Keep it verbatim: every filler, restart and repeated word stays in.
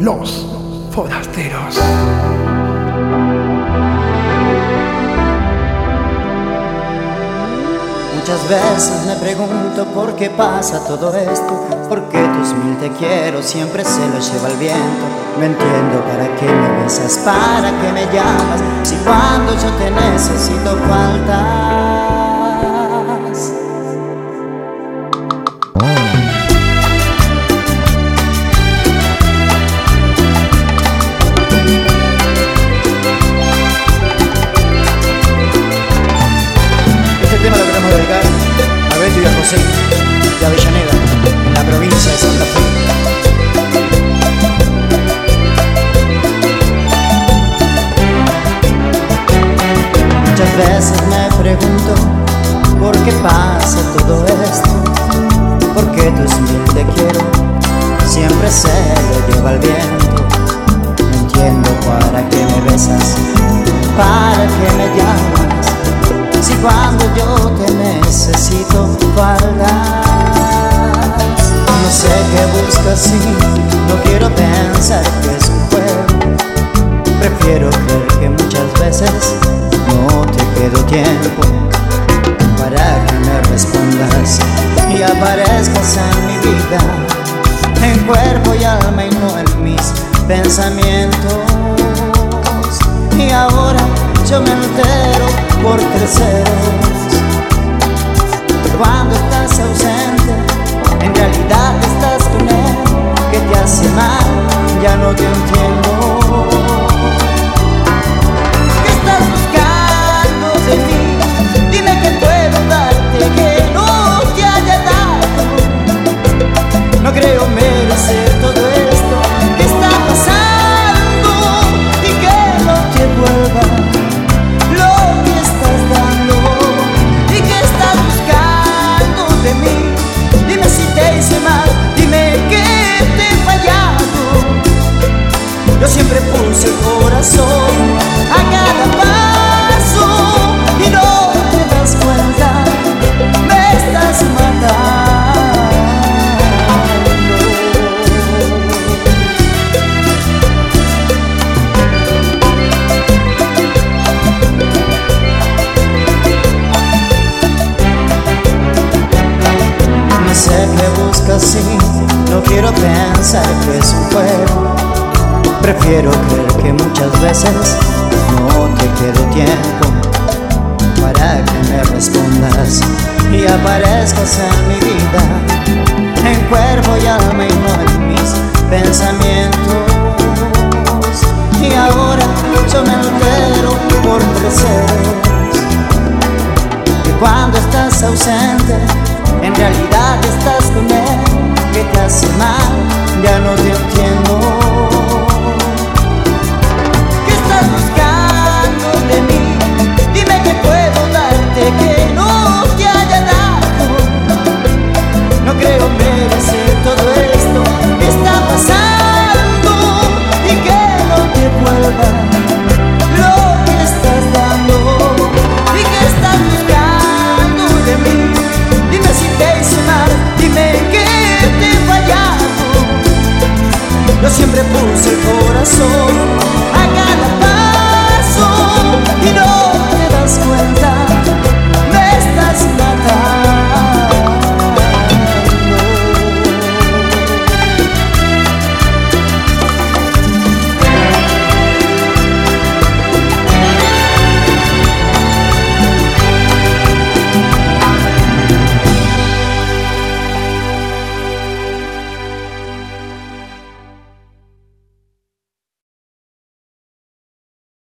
Los Forasteros. Muchas veces me pregunto por qué pasa todo esto, por qué tus mil te quiero siempre se los lleva el viento. No entiendo para qué me besas, para qué me llamas, si cuando yo te necesito faltas. Este tema lo queremos dedicar a Beto y a José de Avellaneda, en la provincia de Santa Fe. Muchas veces me pregunto por qué pasa todo esto, por qué tus mil te quiero siempre se lo lleva el viento. No entiendo para qué me besas, para qué me llamas, si cuando yo te necesito faltas. No sé qué buscas y no quiero pensar que es un juego. Prefiero creer que muchas veces no te quedo tiempo para que me respondas y aparezcas en mi vida, en cuerpo y alma y no en mis pensamientos. Y ahora yo me entero por terceros. Cuando estás ausente, en realidad estás con él. ¿Qué te hace mal? Ya no te entiendo. ¿Qué estás buscando de mí? Dime que puedo darte que no te haya dado. No creo merecer todo esto que está pasando y que no te vuelva lo que estás dando. ¿Y qué estás buscando de mí? Dime si te hice mal, dime que te he fallado. Yo siempre puse el corazón a cada paso y no te das cuenta, me estás matando. No sé qué buscas y no quiero pensar que es un juego. Prefiero creer que muchas veces no te quedo tiempo para que me respondas y aparezcas en mi vida, en cuerpo y alma y no en mis pensamientos. Y ahora yo me entero por terceros que cuando estás ausente, en realidad estás con él. ¿Qué te hace mal? Ya no te entiendo.